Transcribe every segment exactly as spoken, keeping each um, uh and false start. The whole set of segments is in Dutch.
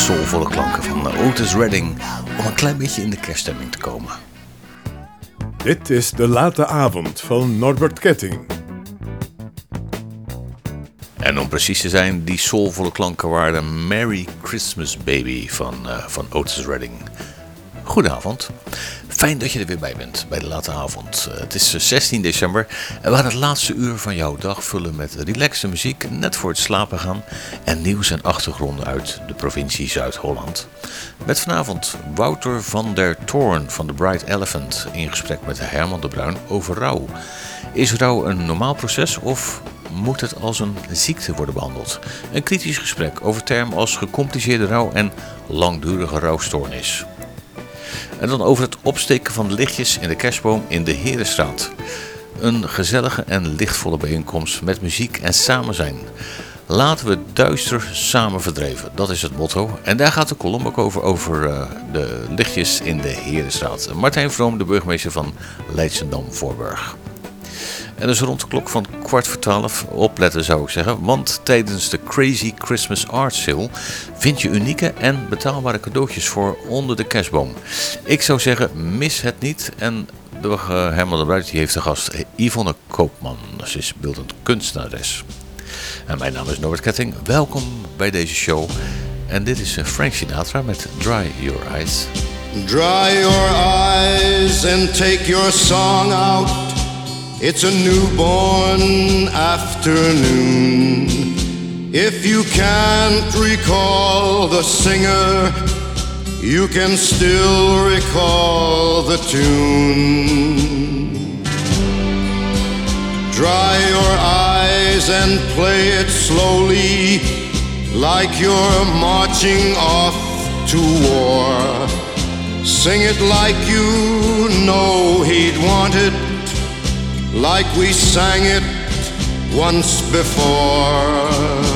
soulvolle klanken van Otis Redding om een klein beetje in de kerststemming te komen. Dit is De Late Avond van Norbert Ketting. En om precies te zijn, die soulvolle klanken waren Merry Christmas Baby van, uh, van Otis Redding. Goedenavond. Fijn dat je er weer bij bent bij De Late Avond. Uh, het is zestien december en we gaan het laatste uur van jouw dag vullen met relaxe muziek net voor het slapen gaan en nieuws en achtergronden uit de provincie Zuid-Holland. Met vanavond Wouter van der Toorn van The Bright Elephant in gesprek met Herman de Bruin over rouw. Is rouw een normaal proces of moet het als een ziekte worden behandeld? Een kritisch gesprek over termen als gecompliceerde rouw en langdurige rouwstoornis. En dan over het opsteken van de lichtjes in de kerstboom in de Herenstraat. Een gezellige en lichtvolle bijeenkomst met muziek en samen zijn. Laten we duister samen verdreven, dat is het motto. En daar gaat de column ook over, over uh, de lichtjes in de Herenstraat. Martijn Vroom, de burgemeester van Leidschendam-Voorburg. En dus rond de klok van kwart voor twaalf opletten zou ik zeggen. Want tijdens de Crazy Christmas Art Sale vind je unieke en betaalbare cadeautjes voor onder de kerstboom. Ik zou zeggen, mis het niet. En de uh, Herman de Bruin die heeft de gast Yvonne Koopman. Ze is beeldend kunstenares. En mijn naam is Norbert Ketting. Welkom bij deze show. En dit is Frank Sinatra met Dry Your Eyes. Dry your eyes and take your song out. It's a newborn afternoon. If you can't recall the singer, you can still recall the tune. Dry your eyes and play it slowly, like you're marching off to war. Sing it like you know he'd want it, like we sang it once before.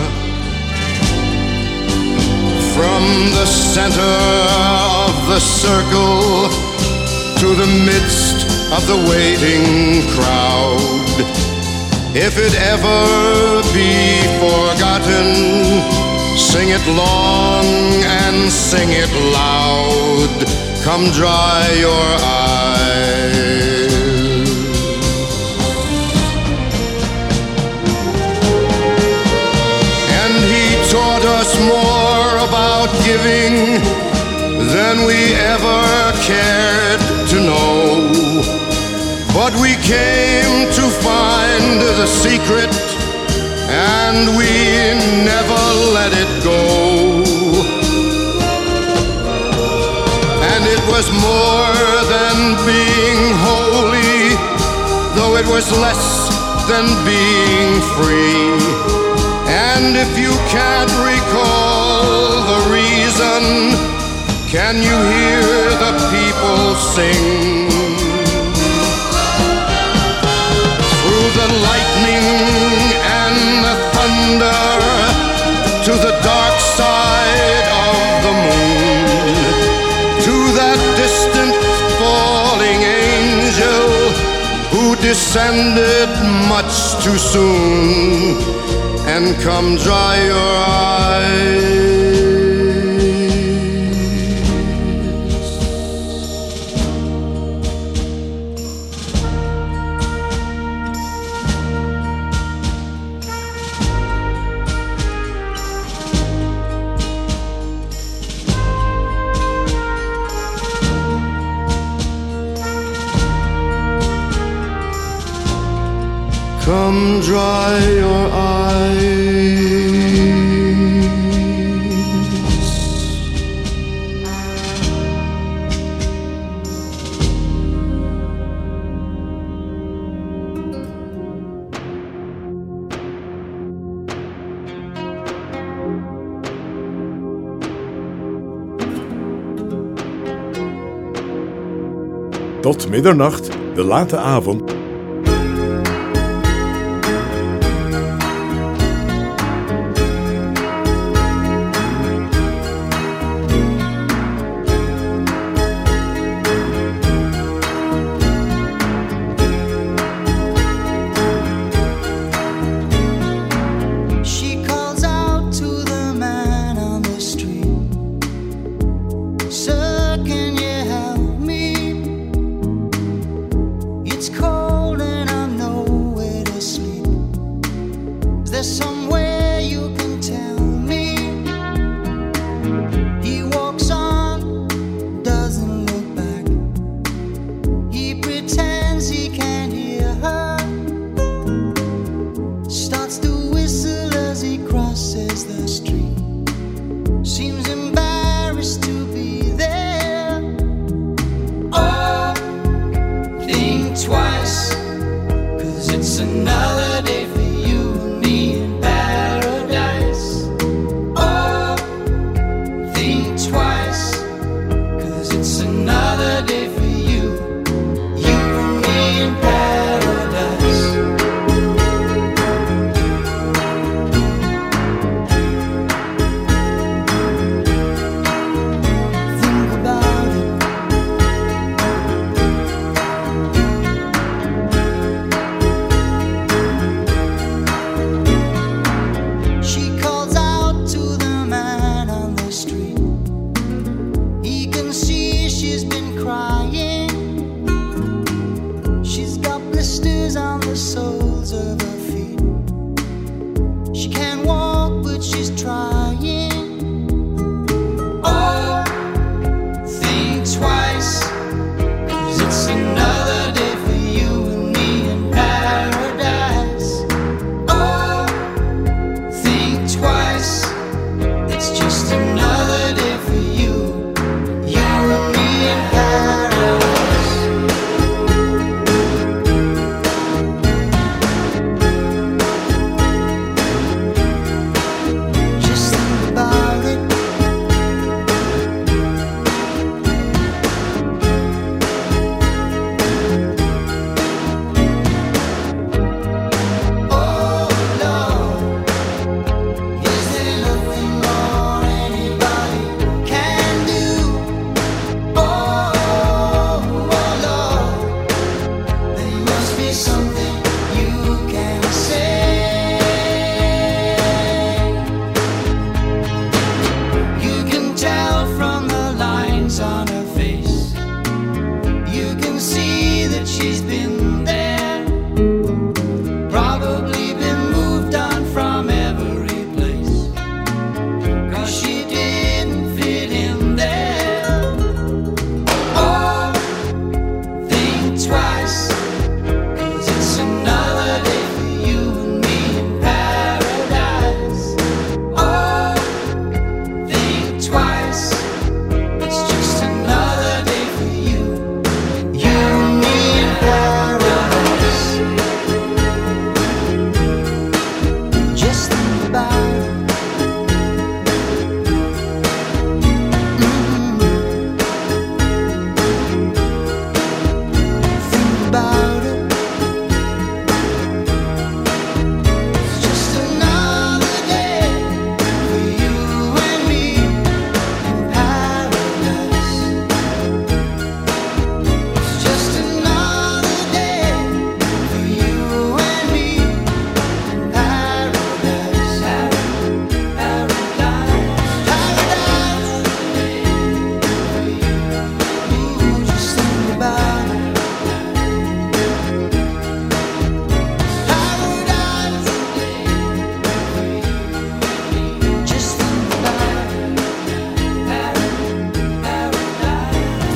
From the center of the circle to the midst of the waiting crowd. If it ever be forgotten, sing it long and sing it loud. Come dry your eyes. Taught us more about giving than we ever cared to know. But we came to find the secret and we never let it go. And it was more than being holy, though it was less than being free. And if you can't recall the reason, can you hear the people sing? Through the lightning and the thunder, to the dark side of the moon, to that distant falling angel who descended much too soon. And come dry your eyes. Come dry your eyes. Tot middernacht, De Late Avond. She calls out to the man on the street.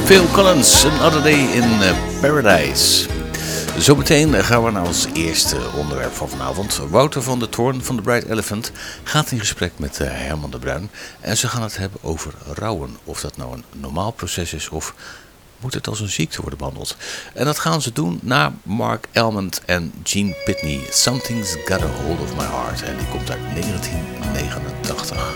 Phil Collins, Another Day in uh, Paradise. Zometeen gaan we naar ons eerste onderwerp van vanavond. Wouter van der Toorn van de Bright Elephant gaat in gesprek met uh, Herman de Bruin. En ze gaan het hebben over rouwen. Of dat nou een normaal proces is of moet het als een ziekte worden behandeld. En dat gaan ze doen na Mark Elmond en Gene Pitney. Something's Got a Hold of My Heart. En die komt uit negentien negenentachtig.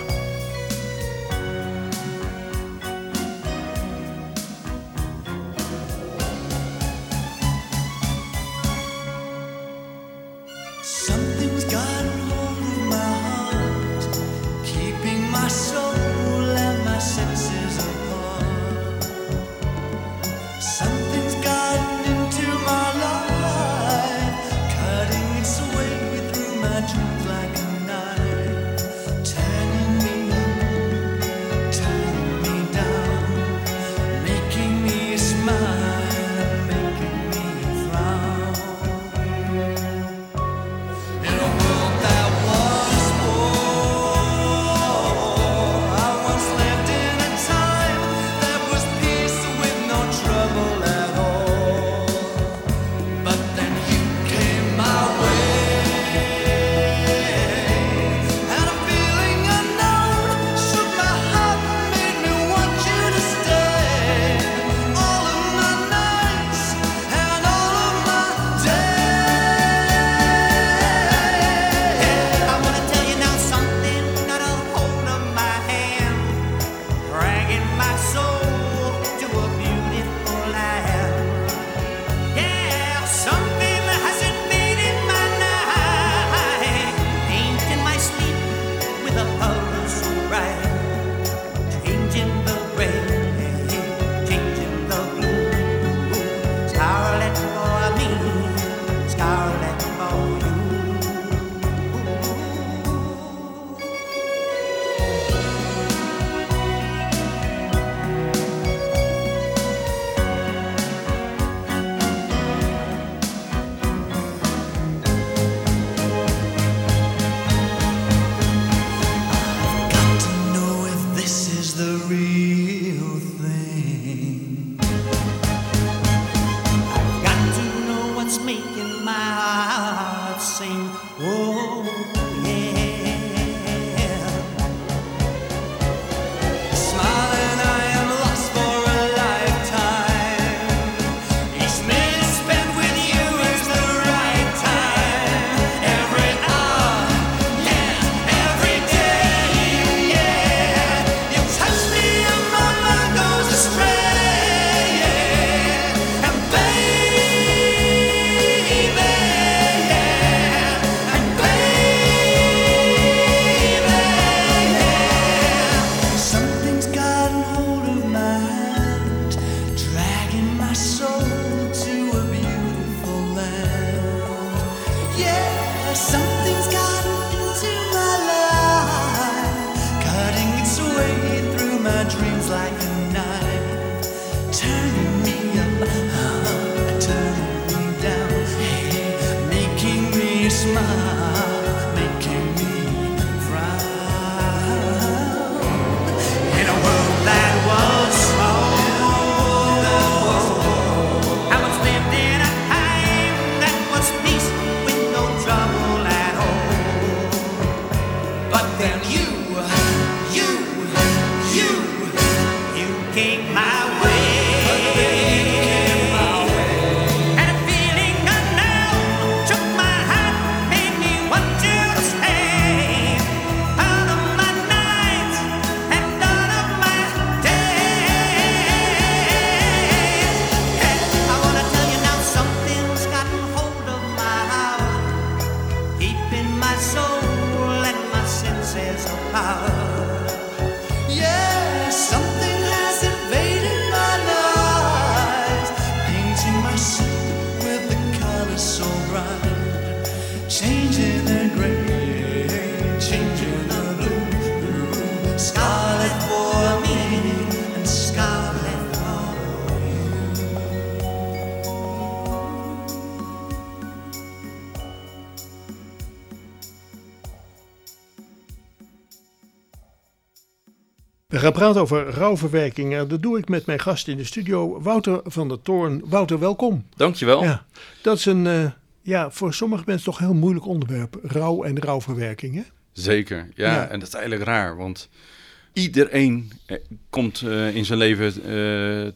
We gaan praten over rouwverwerking. Dat doe ik met mijn gast in de studio, Wouter van der Toorn. Wouter, welkom. Dankjewel. Ja, dat is een, uh, ja, voor sommige mensen toch een heel moeilijk onderwerp. Rouw en rouwverwerking, hè? Zeker, ja, ja. En dat is eigenlijk raar, want iedereen komt uh, in zijn leven, uh,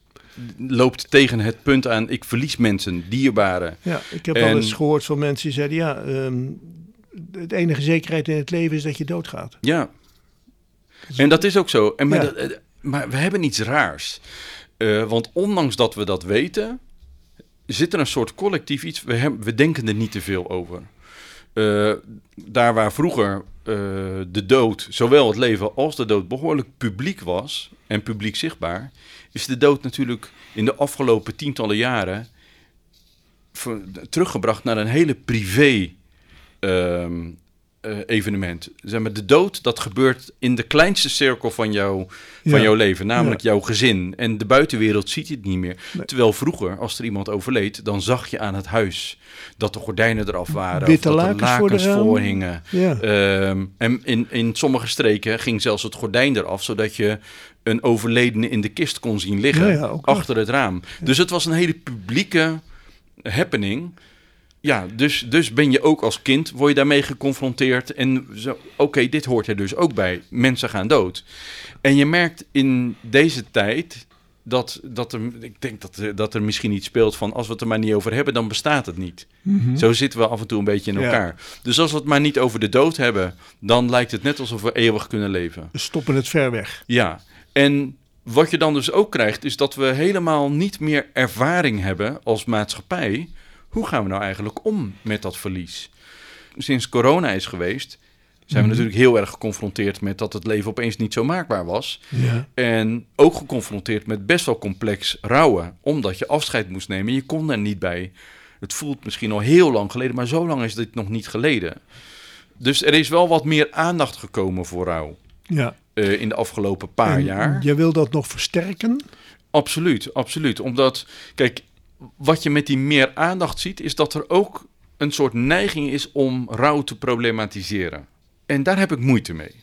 loopt tegen het punt aan, ik verlies mensen, dierbaren. Ja, ik heb en... wel eens gehoord van mensen die zeiden, ja, um, de enige zekerheid in het leven is dat je doodgaat. Ja, en dat is ook zo. En maar, ja. dat, maar we hebben iets raars. Uh, want ondanks dat we dat weten, zit er een soort collectief iets, we, hebben, we denken er niet te veel over. Uh, daar waar vroeger uh, de dood, zowel het leven als de dood, behoorlijk publiek was en publiek zichtbaar, is de dood natuurlijk in de afgelopen tientallen jaren ver, teruggebracht naar een hele privé uh, uh, evenement. Zeg maar, de dood, dat gebeurt in de kleinste cirkel van, jou, van ja. jouw leven, namelijk ja. jouw gezin. En de buitenwereld ziet het niet meer. Nee. Terwijl vroeger, als er iemand overleed, dan zag je aan het huis dat de gordijnen eraf waren. Witte of dat lakens, er lakens voor, voor hingen. Ja. Um, en in, in sommige streken ging zelfs het gordijn eraf, zodat je een overledene in de kist kon zien liggen, ja, ja, achter het raam. Ja. Dus het was een hele publieke happening. Ja, dus, dus ben je ook als kind, word je daarmee geconfronteerd. En oké, okay, dit hoort er dus ook bij. Mensen gaan dood. En je merkt in deze tijd dat, dat er, ik denk dat er, dat er misschien iets speelt van, als we het er maar niet over hebben, dan bestaat het niet. Mm-hmm. Zo zitten we af en toe een beetje in elkaar. Ja. Dus als we het maar niet over de dood hebben, dan lijkt het net alsof we eeuwig kunnen leven. We stoppen het ver weg. Ja, en wat je dan dus ook krijgt, is dat we helemaal niet meer ervaring hebben als maatschappij. Hoe gaan we nou eigenlijk om met dat verlies? Sinds corona is geweest, zijn we mm-hmm. natuurlijk heel erg geconfronteerd met dat het leven opeens niet zo maakbaar was. Ja. En ook geconfronteerd met best wel complex rouwen, omdat je afscheid moest nemen. Je kon er niet bij. Het voelt misschien al heel lang geleden, maar zo lang is dit nog niet geleden. Dus er is wel wat meer aandacht gekomen voor rouw. Ja. Uh, in de afgelopen paar en jaar. Je wil dat nog versterken? Absoluut, absoluut. Omdat, kijk, wat je met die meer aandacht ziet, is dat er ook een soort neiging is om rouw te problematiseren. En daar heb ik moeite mee.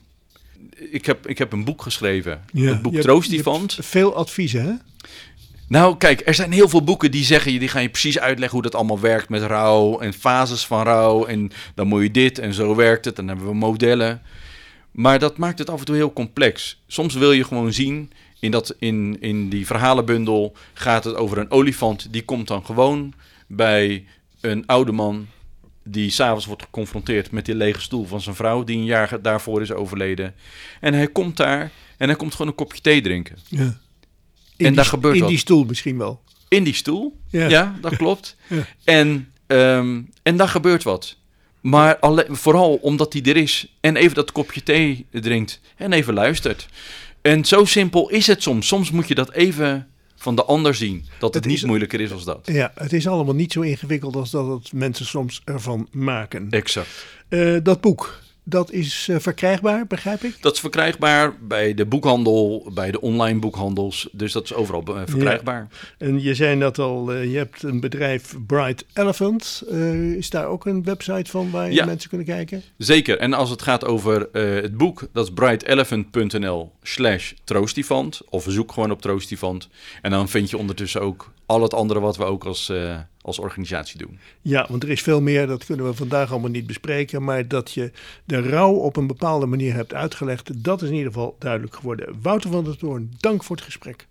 Ik heb, ik heb een boek geschreven, ja, het boek Troostifant. Veel adviezen, hè? Nou, kijk, er zijn heel veel boeken die zeggen, die gaan je precies uitleggen hoe dat allemaal werkt met rouw en fases van rouw. En dan moet je dit en zo werkt het. En dan hebben we modellen. Maar dat maakt het af en toe heel complex. Soms wil je gewoon zien, in, dat, in, in die verhalenbundel gaat het over een olifant. Die komt dan gewoon bij een oude man die 's avonds wordt geconfronteerd met die lege stoel van zijn vrouw, die een jaar daarvoor is overleden. En hij komt daar en hij komt gewoon een kopje thee drinken. Ja. In en die, daar gebeurt in wat. die stoel misschien wel. In die stoel, ja, ja dat klopt. Ja. En, um, en daar gebeurt wat. Maar alle, vooral omdat hij er is en even dat kopje thee drinkt en even luistert. En zo simpel is het soms. Soms moet je dat even van de ander zien. Dat het, het niet is, moeilijker is als dat. Ja, het is allemaal niet zo ingewikkeld als dat het mensen soms ervan maken. Exact. Uh, dat boek, dat is uh, verkrijgbaar, begrijp ik? Dat is verkrijgbaar bij de boekhandel, bij de online boekhandels. Dus dat is overal uh, verkrijgbaar. Ja. En je zei dat al, uh, je hebt een bedrijf Bright Elephant. Uh, is daar ook een website van waar ja. mensen kunnen kijken? Zeker. En als het gaat over uh, het boek, dat is brightelephant.nl slash troostifant. Of zoek gewoon op Troostifant. En dan vind je ondertussen ook al het andere wat we ook als, uh, als organisatie doen. Ja, want er is veel meer, dat kunnen we vandaag allemaal niet bespreken, maar dat je de rouw op een bepaalde manier hebt uitgelegd, dat is in ieder geval duidelijk geworden. Wouter van der Toorn, dank voor het gesprek.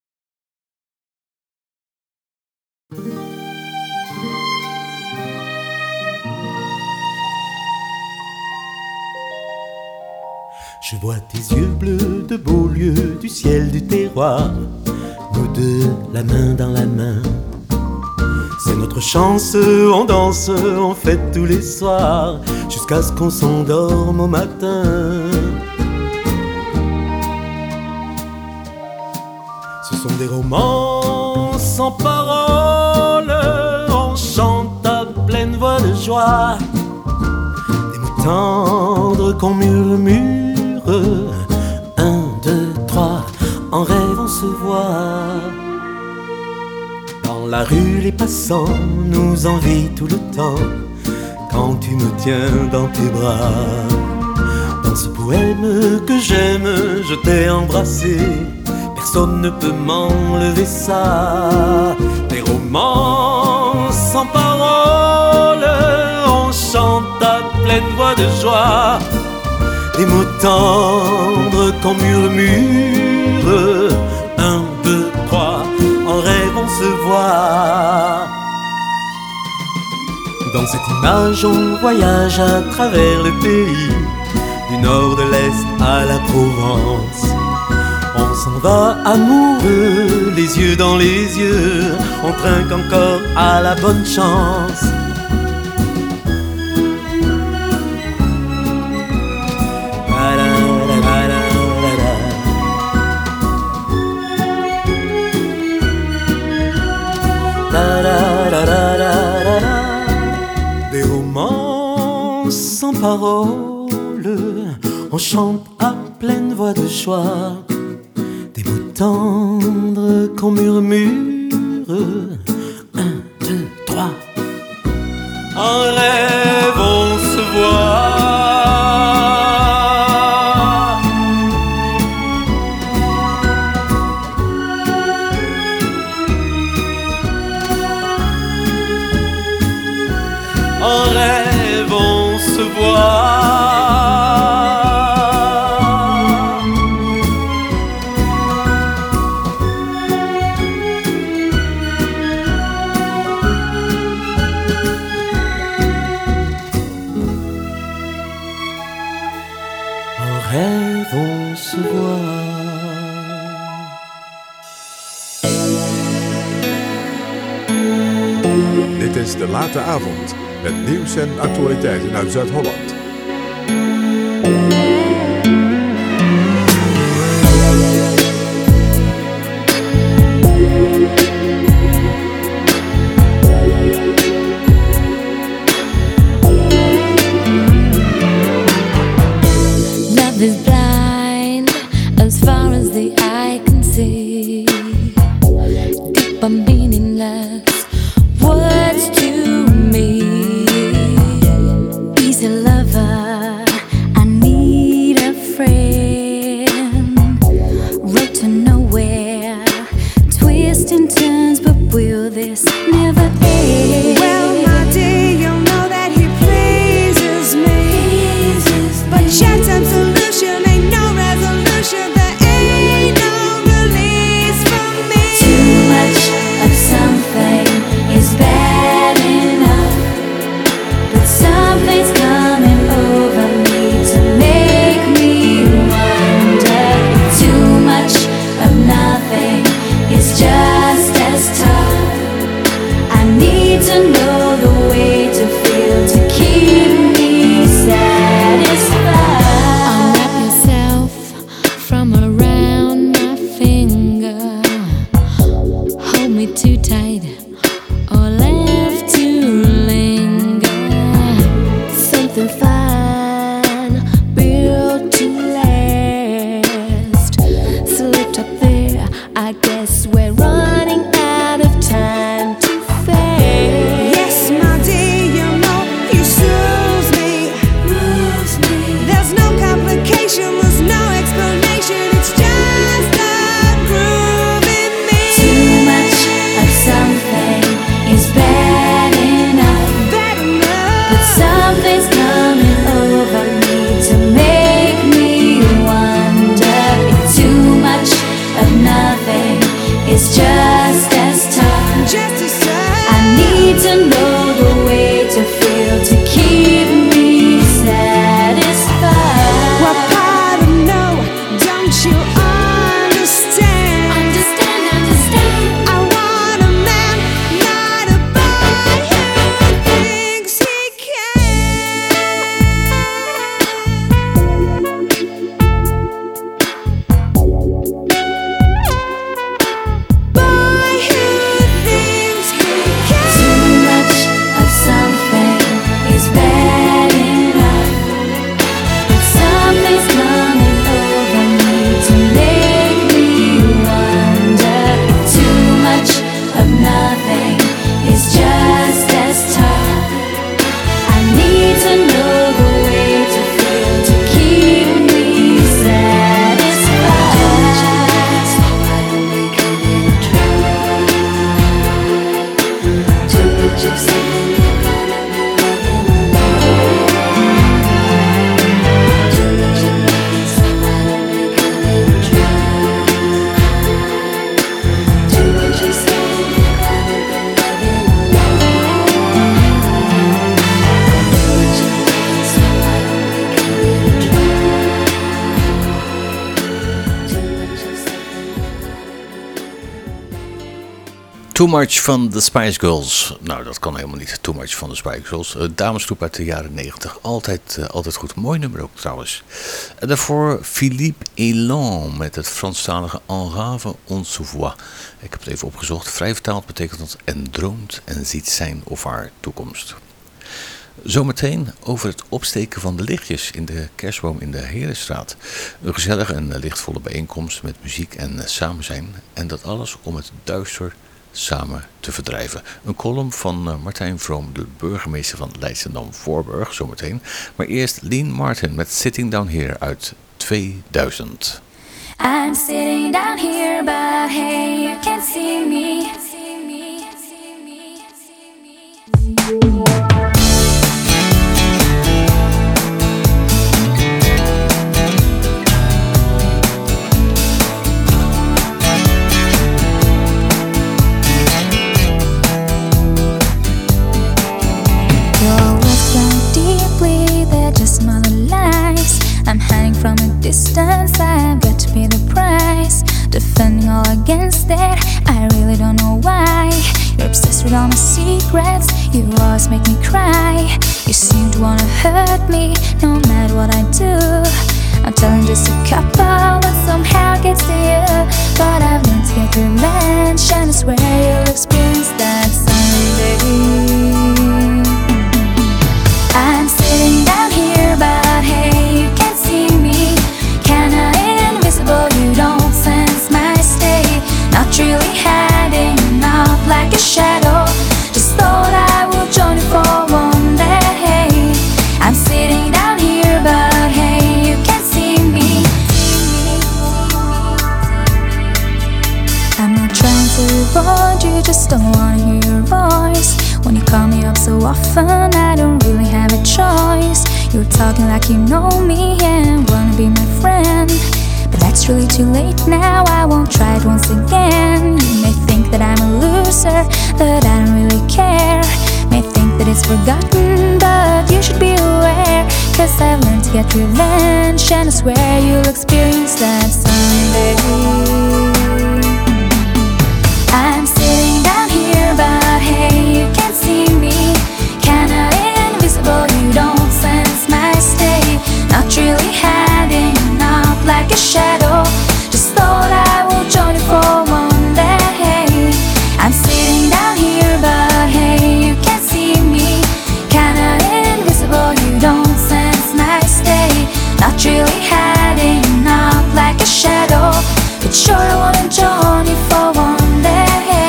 Je vois tes yeux bleus de Beaulieu, du ciel du terroir, nous deux, la main dans la main. C'est notre chance, on danse, on fête tous les soirs, jusqu'à ce qu'on s'endorme au matin. Ce sont des romans sans paroles, on chante à pleine voix de joie, des mots tendres qu'on murmure. Un, deux, trois, en rêve on se voit. Dans la rue les passants nous envient tout le temps, quand tu me tiens dans tes bras. Dans ce poème que j'aime, je t'ai embrassé. Personne ne peut m'enlever ça. Des romans sans paroles, on chante à pleine voix de joie. Des mots tendres qu'on murmure. Un, deux, trois, en rêve on se voit. Dans cette image on voyage à travers le pays, du nord de l'est à la Provence. On s'en va amoureux, les yeux dans les yeux, on trinque encore à la bonne chance. Des romans sans paroles, on chante à pleine voix de joie. Des mots tendres qu'on murmure. Un, deux, trois. En rêve on se voit. En rêve on se voit. En rêve on se voit. Dit is De Late Avond, met nieuws en actualiteiten uit Zuid-Holland. Love is blind as far as the eye can see. Deep and meaningless words to me. Easy lover, I need a friend. Road to nowhere, twists and turns, but will this never end? Well, my dear, you'll know that he pleases me. But yet some solution ain't no resolution. There ain't no relief. Too Much van de Spice Girls. Nou, dat kan helemaal niet. Too Much van de Spice Girls. Uh, damesgroep uit de jaren negentig. Altijd, uh, altijd goed. Mooi nummer ook trouwens. En daarvoor Philippe Elan met het Franstalige En rave on se voit. Ik heb het even opgezocht. Vrij vertaald betekent dat en droomt en ziet zijn of haar toekomst. Zometeen over het opsteken van de lichtjes in de kerstboom in de Herenstraat. Een gezellige en lichtvolle bijeenkomst met muziek en samen zijn. En dat alles om het duister samen te verdrijven. Een column van Martijn Vroom, de burgemeester van Leidschendam-Voorburg, zometeen. Maar eerst Lean Martin met Sitting Down Here uit tweeduizend. I'm sitting down here, but hey, you can't see me. I'm hiding from a distance, I've got to pay the price. Defending all against it, I really don't know why. You're obsessed with all my secrets, you always make me cry. You seem to wanna hurt me, no matter what I do. I'm telling just a couple, but somehow it gets to you. But I've learned to get revenge, and I swear you'll experience that someday. I'm sitting down here, but hey, you can't see me. Kinda invisible, you don't sense my state. Not really hiding out like a shadow. Just thought I would join you for one day. I'm sitting down here, but hey, you can't see me. I'm not trying to avoid you, just don't wanna hear your voice. When you call me up so often, I don't really have a choice. You're talking like you know me and wanna be my friend. But that's really too late now, I won't try it once again. You may think that I'm a loser, but I don't really care. May think that it's forgotten, but you should be aware. Cause I've learned to get revenge, and I swear you'll experience that someday. I'm sitting down here, but hey, you can't see me. Kinda invisible, you don't sense my state. Not really hiding out like a shadow. Just thought I would join you for one day. I'm sitting down here, but hey, you can't see me. Kinda invisible, you don't sense my state. Not really hiding out like a shadow. But sure I wanna join you for one day.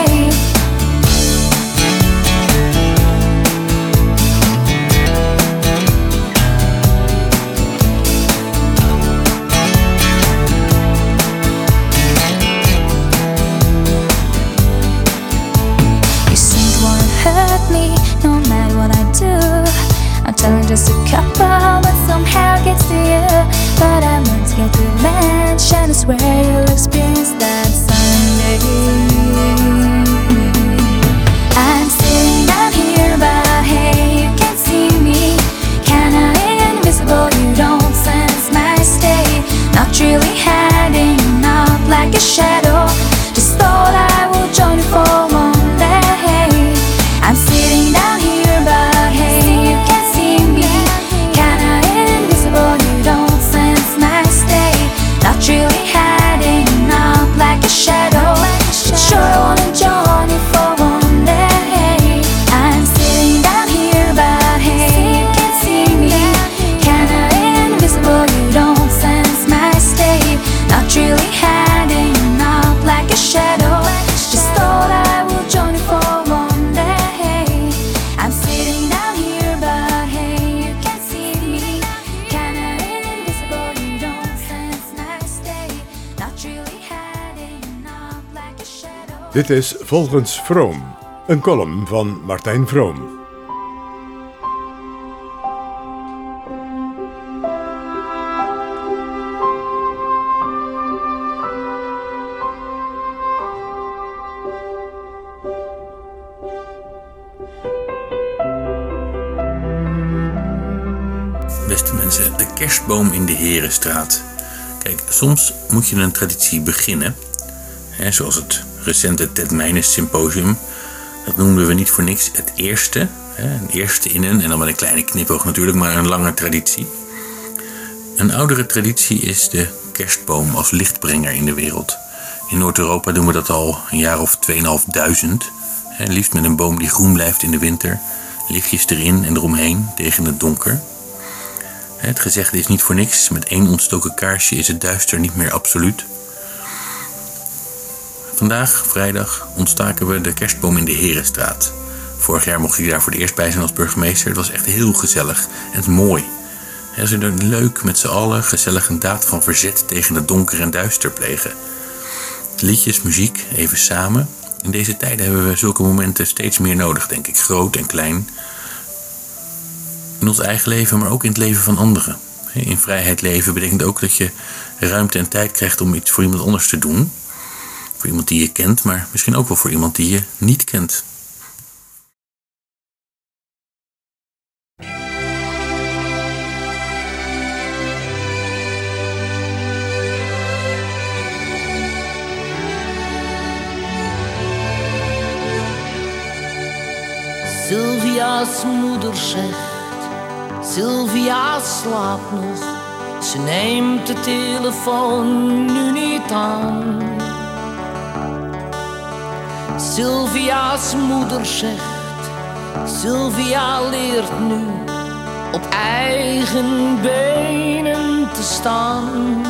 I'm telling just a couple, but somehow it gets to you. But I learned to get revenge, and I swear you'll experience that someday. I'm sitting down here, but hey, you can't see me. Kinda invisible, you don't sense my state. Not really hiding out like a shadow. Just thought I would join you for one day. I'm sitting down here, but hey, you can't see me. Kinda invisible, you don't sense my state. Not really hiding out like a shadow. But sure I wanna join you for one day. I'm sitting down here, but hey, you can't see me. Kinda invisible, you don't sense my state. Not really hiding out like a shadow. Just thought I would join you for one day. I'm sitting down here, but hey, you can't see me. Kinda invisible, you don't sense my state. Not really hiding out like a shadow. Dit is Volgens Vroom, een column van Martijn Vroom. Beste mensen, de kerstboom in de Herenstraat. Kijk, soms moet je een traditie beginnen, hè, zoals het recente Ted Meijnes symposium. Dat noemden we niet voor niks het eerste. Hè, een eerste in een, en dan met een kleine knipoog natuurlijk, maar een lange traditie. Een oudere traditie is de kerstboom als lichtbrenger in de wereld. In Noord-Europa doen we dat al een jaar of tweeënhalfduizend. Hè, liefst met een boom die groen blijft in de winter. Lichtjes erin en eromheen tegen het donker. Het gezegde is niet voor niks. Met één ontstoken kaarsje is het duister niet meer absoluut. Vandaag, vrijdag, ontstaken we de kerstboom in de Herenstraat. Vorig jaar mocht ik daar voor het eerst bij zijn als burgemeester. Het was echt heel gezellig en mooi. En ze er leuk met z'n allen gezellig een daad van verzet tegen het donker en duister plegen. Liedjes, muziek, even samen. In deze tijden hebben we zulke momenten steeds meer nodig, denk ik. Groot en klein. In ons eigen leven, maar ook in het leven van anderen. In vrijheid leven betekent ook dat je ruimte en tijd krijgt om iets voor iemand anders te doen. Voor iemand die je kent, maar misschien ook wel voor iemand die je niet kent. Sylvia's moeder zegt, Sylvia slaapt nog. Ze neemt de telefoon nu niet aan. Sylvia's moeder zegt, Sylvia leert nu op eigen benen te staan.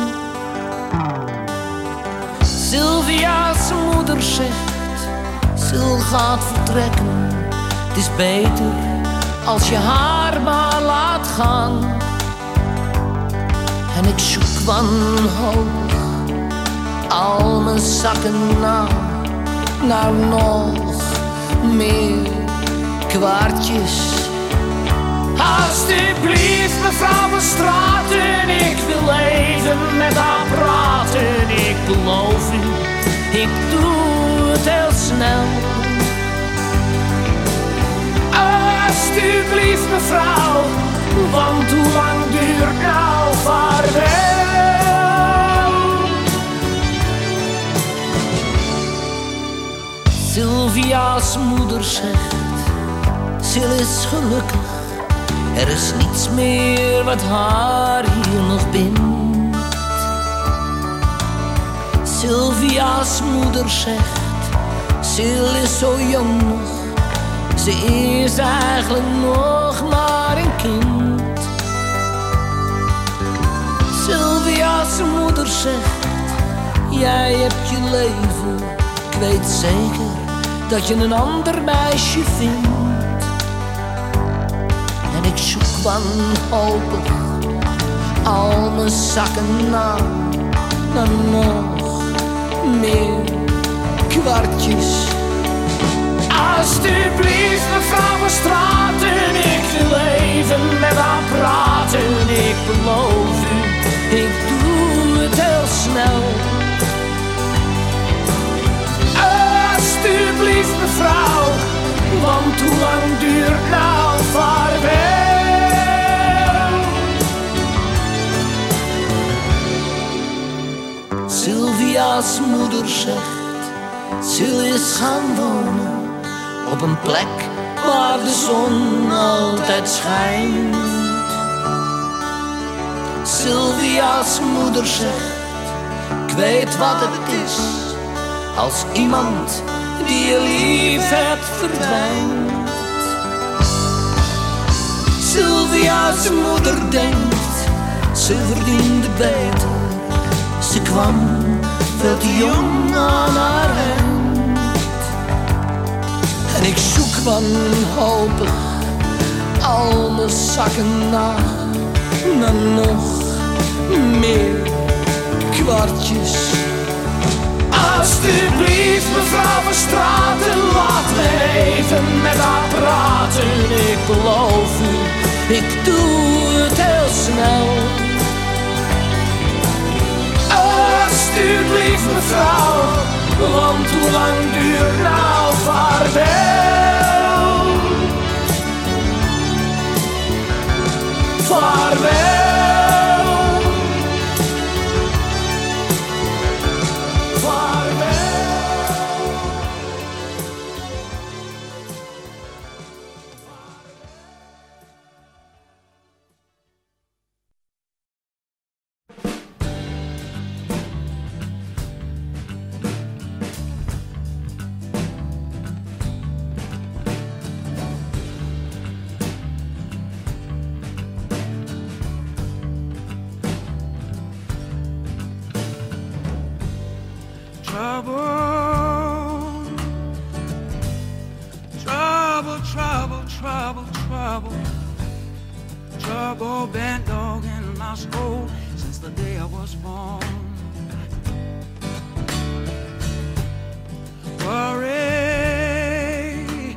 Sylvia's moeder zegt, Sil gaat vertrekken. Het is beter als je haar maar laat gaan. En ik zoek wanhopig al mijn zakken na, naar nog meer kwartjes. Alsjeblieft mevrouw van Straten, ik wil even met haar praten. Ik beloof u, ik doe het heel snel. Alsjeblieft mevrouw, want hoe lang duurt nou vaarwel? Sylvia's moeder zegt, Sil is gelukkig. Er is niets meer wat haar hier nog bindt. Sylvia's moeder zegt, Sil is zo jong nog. Ze is eigenlijk nog maar een kind. Sylvia's moeder zegt, jij hebt je leven. Ik weet zeker dat je een ander meisje vindt. En ik zoek wanhopig al mijn zakken na, naar nog meer kwartjes. Alsjeblieft mevrouw van Straten, ik wil even met haar praten. Ik beloof u, ik doe het heel snel. Alsjeblieft mevrouw, want hoe lang duurt nou vaarwel? Sylvia's moeder zegt, Sil is gaan wonen op een plek waar de zon altijd schijnt. Sylvia's moeder zegt, ik weet wat het is als iemand die je lief hebt verdwijnt. Sylvia's moeder denkt, ze verdiende beter. Ze kwam veel te jong aan haar eind. En ik zoek wanhopig al mijn zakken na, naar nog meer kwartjes. Alsjeblieft mevrouw van Straten, laat me even met haar praten. Ik beloof u, ik doe het heel snel. Alsjeblieft mevrouw, want hoe lang duurt nou vaarwel? Vaarwel. Vaarwel. trouble, trouble, trouble, trouble, trouble, trouble been dogging my soul since the day I was born. Worry,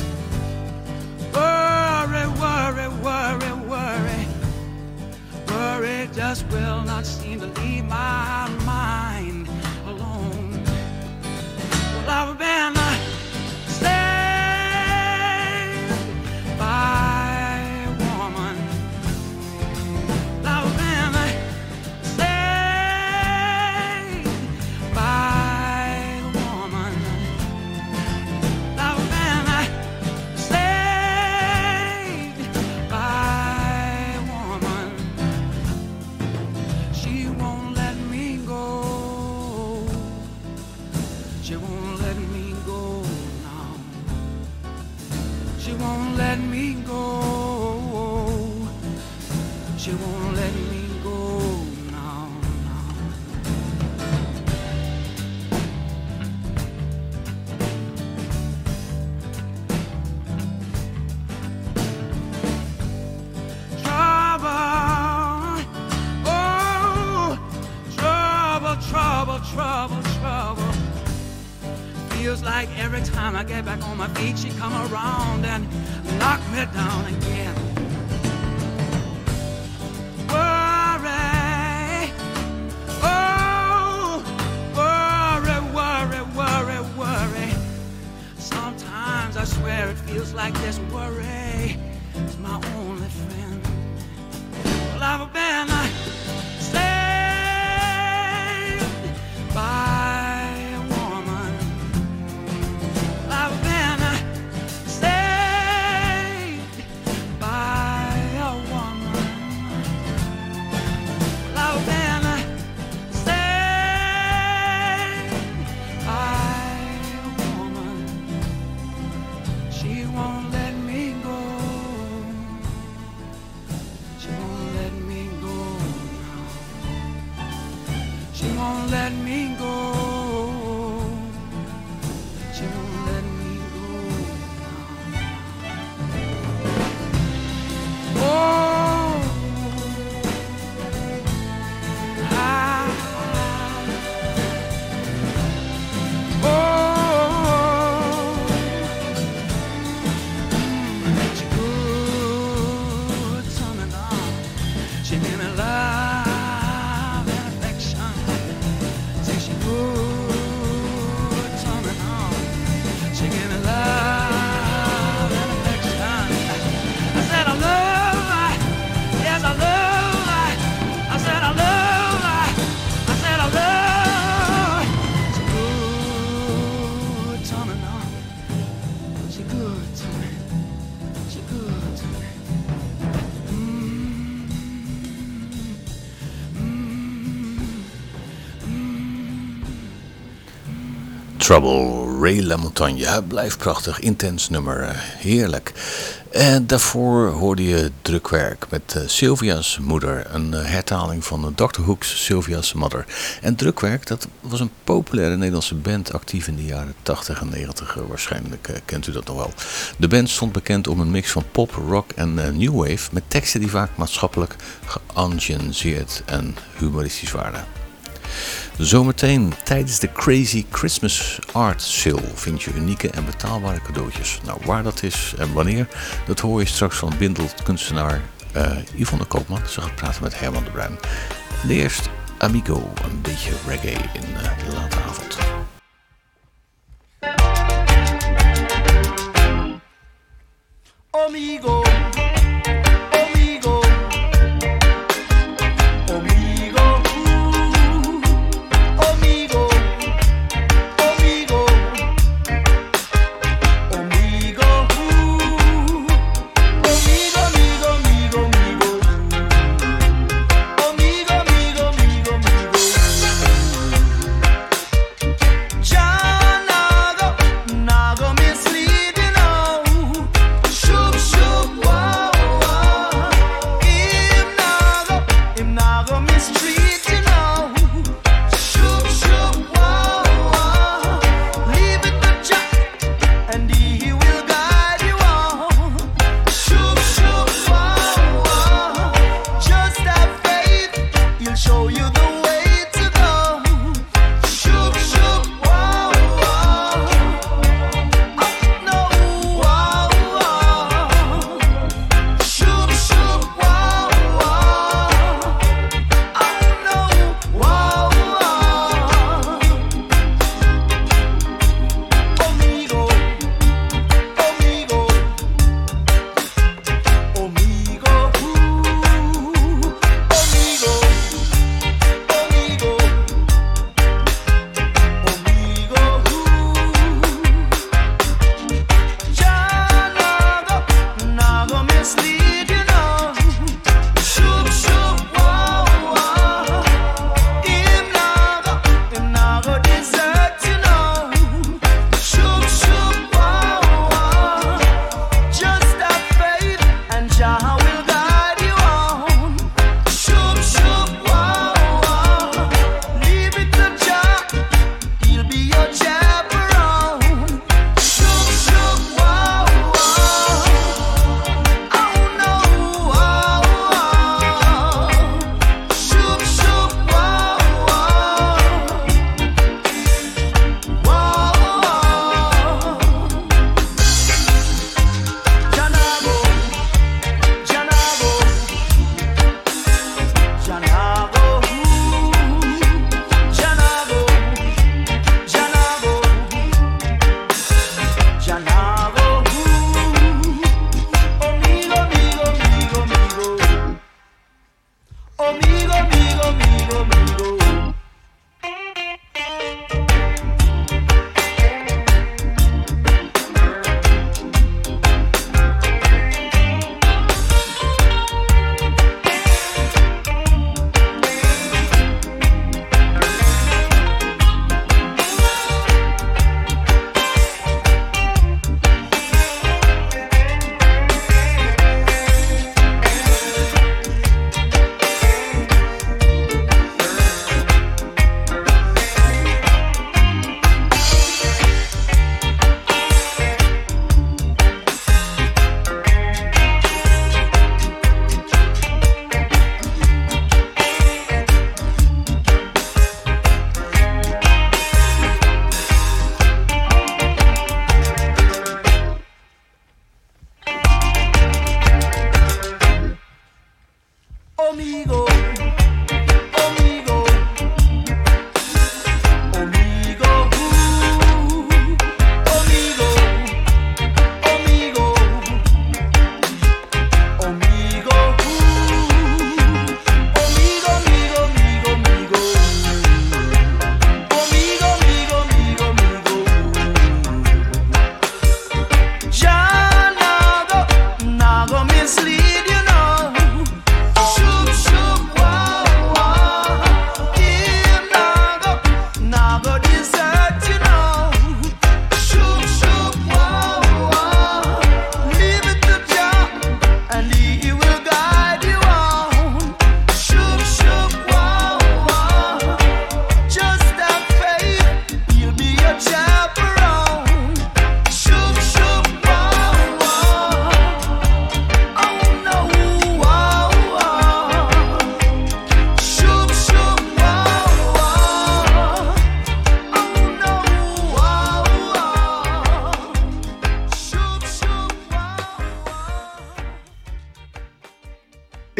worry, worry, worry, worry, worry just will not seem to leave my mind alone. Well, I've been uh, saved by a woman. I've been uh, saved by a woman. I've been uh, saved by a woman. She won't let me go. She won't let me go now. She won't let me go. She won't let me go now, now. Trouble, oh, trouble, trouble, trouble, trouble. Feels like every time I get back on my feet, she come around and knock me down again. Worry, oh, worry, worry, worry, worry. Sometimes I swear it feels like this worry is my only friend. Well, I've been uh, saved by a woman. I've been uh, saved by a woman. I've been uh, saved by a woman. She won't let me go. She won't let me go now. She won't let me go. She won't let me go now. Oh, I, oh, she good to me now. She gave me love and affection. Say she good to me now. She gave me love and affection. I said I love her. Yes, I love her. I said I love her. I said I love her. She good to me now. She good to me. She good to me. Trouble, Ray LaMontagne. Ja, blijft prachtig, intens nummer, eh, heerlijk. En daarvoor hoorde je Drukwerk met uh, Sylvia's Moeder, een uh, hertaling van uh, doctor Hook's Sylvia's Mother. En Drukwerk, dat was een populaire Nederlandse band, actief in de jaren tachtig en negentig. Uh, waarschijnlijk uh, kent u dat nog wel. De band stond bekend om een mix van pop, rock en uh, new wave, met teksten die vaak maatschappelijk geëngageerd en humoristisch waren. Zometeen tijdens de Crazy Christmas Art Sale vind je unieke en betaalbare cadeautjes. Nou, waar dat is en wanneer, dat hoor je straks van beeldkunstenaar uh, Yvonne Koopman. Ze gaat praten met Herman de Bruin. En eerst Amigo, een beetje reggae in uh, de late avond. Amigo. Shoop, shoop.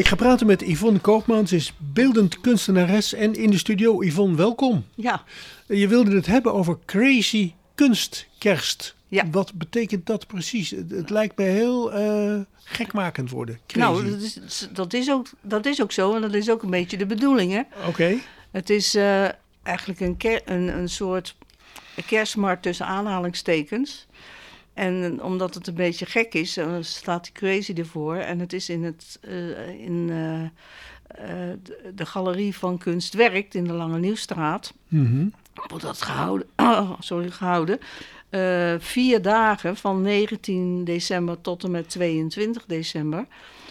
Ik ga praten met Yvonne Koopman. Ze is beeldend kunstenares en in de studio. Yvonne, welkom. Ja. Je wilde het hebben over crazy kunstkerst. Ja. Wat betekent dat precies? Het, het lijkt me heel uh, gekmakend worden. Crazy. Nou, dat is, dat, is ook, dat is ook zo en dat is ook een beetje de bedoeling, hè? Oké. Okay. Het is uh, eigenlijk een, ker, een, een soort kerstmarkt tussen aanhalingstekens. En omdat het een beetje gek is, uh, staat die crazy ervoor. En het is in, het, uh, in uh, uh, de, de galerie van Kunstwerkt in de Lange Nieuwstraat. Mm-hmm. Wordt dat gehouden. Oh, sorry, gehouden. Uh, vier dagen van negentien december tot en met tweeëntwintig december.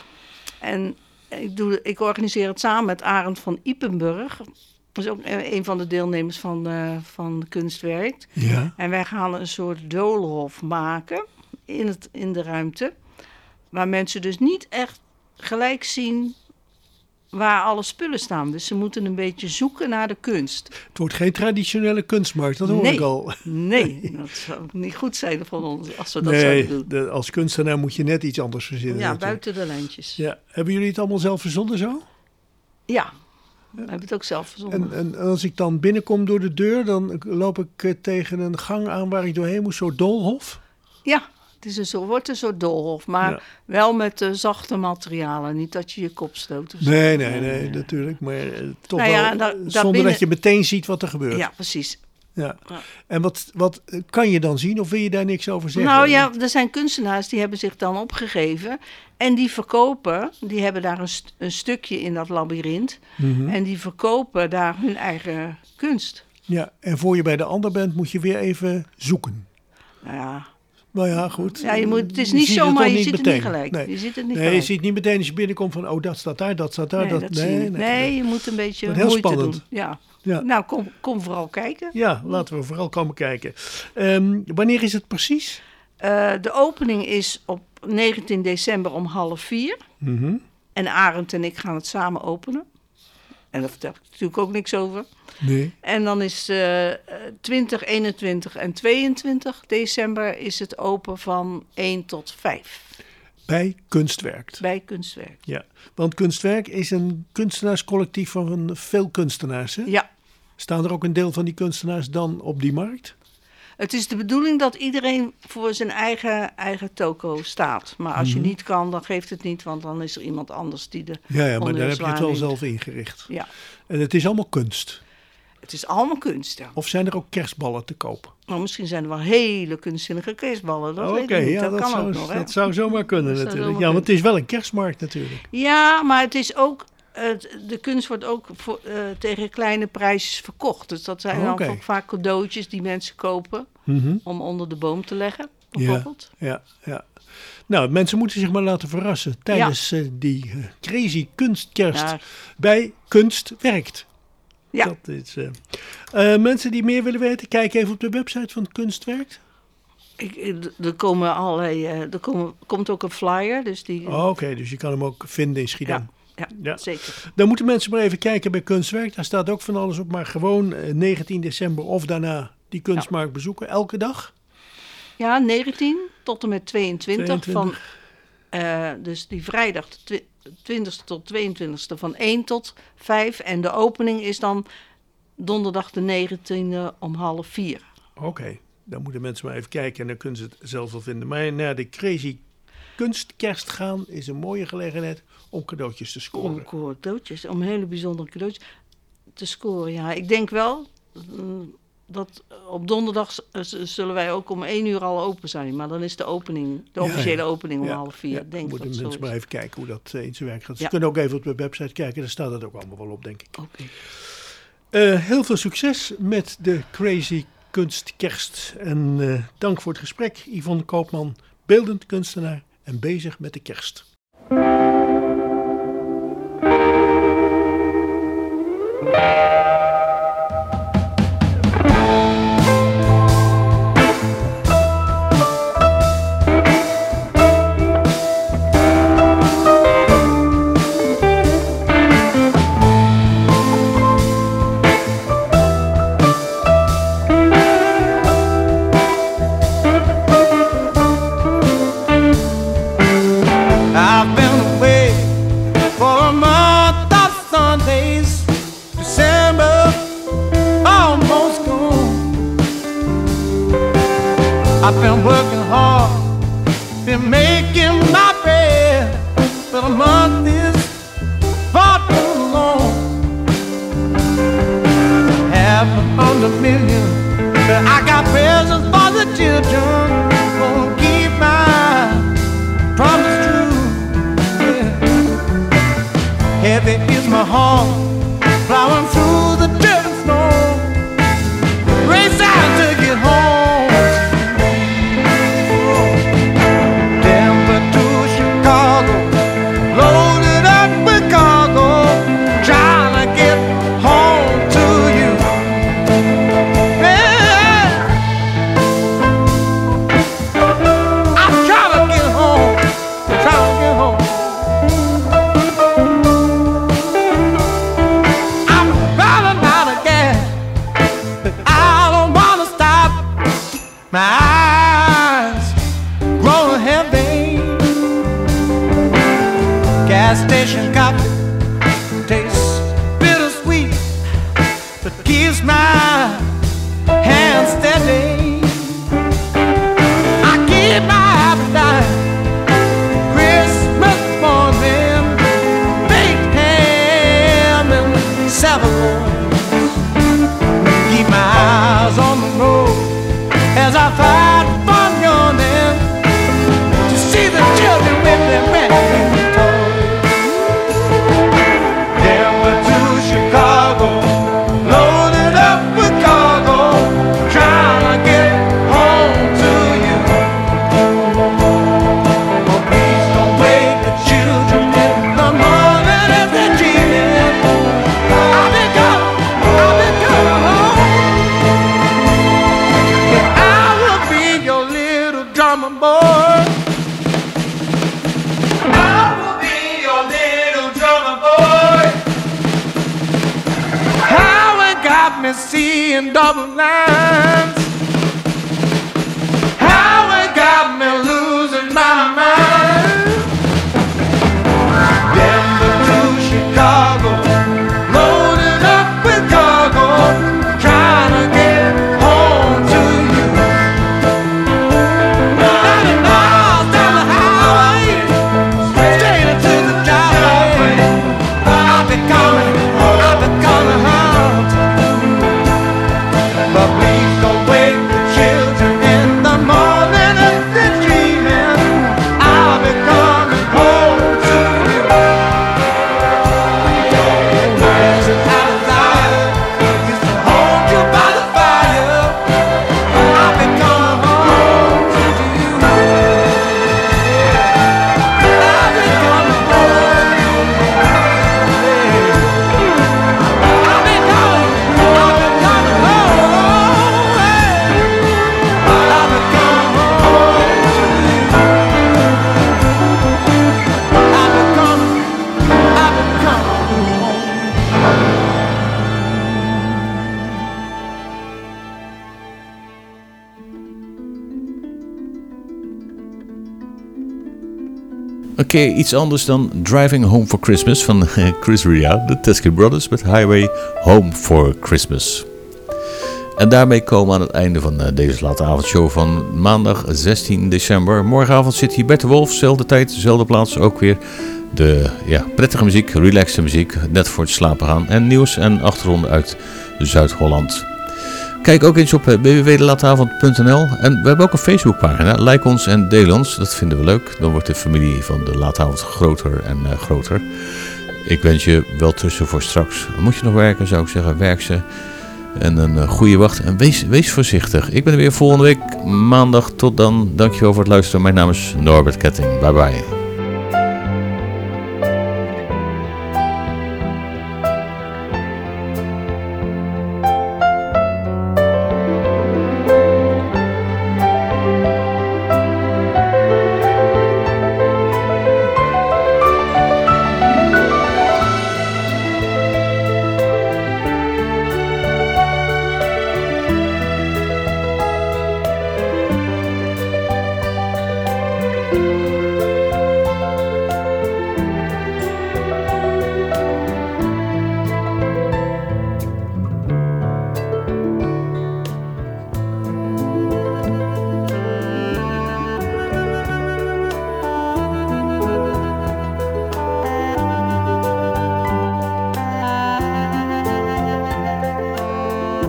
En ik, doe, ik organiseer het samen met Arend van Ypenburg. Dat is ook een van de deelnemers van, uh, van Kunstwerkt. Ja. En wij gaan een soort doolhof maken in, het, in de ruimte. Waar mensen dus niet echt gelijk zien waar alle spullen staan. Dus ze moeten een beetje zoeken naar de kunst. Het wordt geen traditionele kunstmarkt, dat hoor nee, ik al. Nee, dat zou niet goed zijn van ons als we dat nee, zouden doen. De, als kunstenaar moet je net iets anders verzinnen. Ja, natuurlijk. buiten de lijntjes. Ja. Hebben jullie het allemaal zelf verzonnen zo? Ja, we hebben het ook zelf verzonnen. En, en als ik dan binnenkom door de deur, dan loop ik uh, tegen een gang aan waar ik doorheen moet, zo'n doolhof? Ja. Het is een soort, wordt een soort doolhof, maar ja. wel met uh, zachte materialen. Niet dat je je kop stoot. Of zo. Nee, nee, nee, nee, natuurlijk. Maar uh, toch nou ja, wel daar, zonder daarbinnen... dat je meteen ziet wat er gebeurt. Ja, precies. Ja. Ja. En wat, wat kan je dan zien of wil je daar niks over zeggen? Nou ja, er zijn kunstenaars die hebben zich dan opgegeven. En die verkopen, die hebben daar een, st- een stukje in dat labyrint. Mm-hmm. En die verkopen daar hun eigen kunst. Ja, en voor je bij de ander bent moet je weer even zoeken. Nou ja... Nou ja, goed. Ja, je moet, het is niet zomaar, je ziet het niet gelijk. Nee, je, ziet het niet nee gelijk. je ziet niet meteen als je binnenkomt van, oh, dat staat daar, dat staat daar. Nee, dat, dat nee, zie je nee, nee, nee, nee, je moet een beetje heel moeite spannend. doen. Ja. Ja. Nou, kom, kom vooral kijken. Ja, laten we vooral komen kijken. Um, wanneer is het precies? Uh, de opening is op negentien december om half vier. Mm-hmm. En Arend en ik gaan het samen openen. En daar vertel ik natuurlijk ook niks over. Nee. En dan is uh, twintig, eenentwintig en tweeëntwintig december is het open van één tot vijf. Bij Kunstwerkt. Bij Kunstwerkt. Ja, want Kunstwerk is een kunstenaarscollectief van veel kunstenaars, hè? Ja. Staan er ook een deel van die kunstenaars dan op die markt? Het is de bedoeling dat iedereen voor zijn eigen, eigen toko staat. Maar als mm-hmm. je niet kan, dan geeft het niet, want dan is er iemand anders die de Ja, ja, maar daar heb je het wel neemt. zelf ingericht. Ja. En het is allemaal kunst. Het is allemaal kunst, ja. Of zijn er ook kerstballen te koop? Nou, misschien zijn er wel hele kunstzinnige kerstballen. Dat oh, weet okay, ik niet. ja, Dat, dat kan zou, ook nog, hè? Dat zou zomaar kunnen dat natuurlijk. Zomaar ja, want het is wel een kerstmarkt natuurlijk. Ja, maar het is ook... Het, de kunst wordt ook voor, uh, tegen kleine prijsjes verkocht. Dus dat zijn oh, okay. dan ook vaak cadeautjes die mensen kopen... Mm-hmm. om onder de boom te leggen, bijvoorbeeld. Ja, ja, ja. Nou, mensen moeten zich maar laten verrassen tijdens ja. uh, die uh, crazy kunstkerst ja. bij Kunstwerkt. Ja. Dat is, uh, uh, mensen die meer willen weten, kijk even op de website van Kunstwerkt. Ik, er komen allerlei, uh, er komen, komt ook een flyer. Dus die... oh, Oké, okay, dus je kan hem ook vinden in Schiedam. Ja, ja, ja, zeker. Dan moeten mensen maar even kijken bij Kunstwerkt. Daar staat ook van alles op, maar gewoon uh, negentien december of daarna die kunstmarkt ja. bezoeken, elke dag? Ja, negentien tot en met tweeëntwintig. tweeëntwintig. Van, uh, dus die vrijdag de twintigste tot tweeëntwintigste van één tot vijf. En de opening is dan donderdag de negentiende om half vier. Oké, okay. Dan moeten mensen maar even kijken en dan kunnen ze het zelf wel vinden. Maar naar de crazy kunstkerst gaan is een mooie gelegenheid om cadeautjes te scoren. Om cadeautjes, om hele bijzondere cadeautjes te scoren, ja. Ik denk wel... dat op donderdag zullen wij ook om één uur al open zijn. Maar dan is de opening, de officiële ja, ja. opening om ja, half vier. Ja, denk moeten dat mensen maar even kijken hoe dat in zijn werk gaat. Ze ja. kunnen ook even op de website kijken. Daar staat het ook allemaal wel op, denk ik. Okay. Uh, heel veel succes met de Crazy Kunstkerst. En uh, dank voor het gesprek. Yvonne Koopman, beeldend kunstenaar en bezig met de kerst. I've been away for a I've been working hard, been making my bed, but a month is far too long. Half a hundred million, but I got presents for the children. Gonna keep my promise true. Yeah. Heavy is my heart, plowing through the dirt and snow. Race out to get home. Denver to Chicago, loaded up with cargo, trying to get home to you. Yeah. I'm trying to get home, trying to get home. I'm running out of gas, but I don't wanna stop. My eyes growing heavy. Gas station coffee tastes bittersweet, but keeps my hand steady. I keep my appetite. Christmas morning, baked ham and saddlebags. Keep my eyes on the road as I fight for yawning to see the children with their brand new toys. Denver to Chicago, loaded up with cargo, trying to get home to you. Oh, please don't wake the children in the morning if they're dreaming. I've been gone, I've been gone home. Yeah, I will be your little drummer boy. I will be your little drummer boy. How it got me seeing double lines. How it got me losing my mind. Denver to Chicago, loaded up with cargo, trying to get home to you. ninety miles down the highway, straight into the driveway. I'll be coming, I'll be coming home. But please don't wake the children in the morning if they're dreaming. I'll be coming home to you. There's an outside used to hold you by the fire. I'll be coming home to you. I'll be coming home. I'll be coming, I'll be coming home. I'll be coming home to you. I'll be coming, I'll be coming home. Oké, iets anders dan Driving Home for Christmas van eh, Chris Ria, de Teskey Brothers met Highway Home for Christmas. En daarmee komen we aan het einde van eh, deze late avondshow van maandag zestien december. Morgenavond zit hier Bert de Wolf, zelfde tijd, dezelfde plaats, ook weer de ja, prettige muziek, relaxte muziek, net voor het slapen gaan. En nieuws en achtergronden uit Zuid-Holland. Kijk ook eens op w w w punt de lateavond punt n l. En we hebben ook een Facebookpagina. Like ons en deel ons. Dat vinden we leuk. Dan wordt de familie van de Laatavond groter en uh, groter. Ik wens je wel tussen voor straks. Moet je nog werken, zou ik zeggen. Werk ze. En een uh, goede wacht. En wees, wees voorzichtig. Ik ben er weer volgende week. Maandag. Tot dan. Dankjewel voor het luisteren. Mijn naam is Norbert Ketting. Bye bye.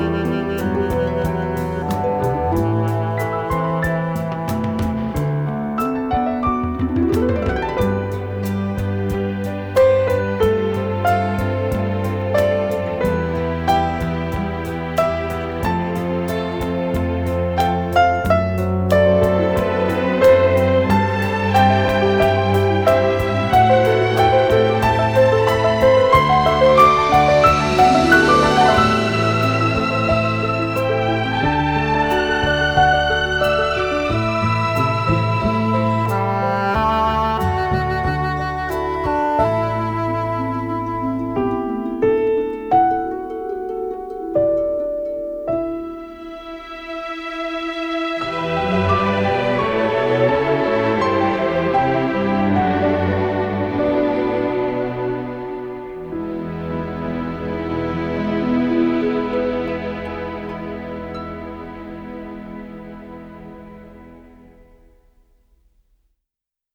Thank you.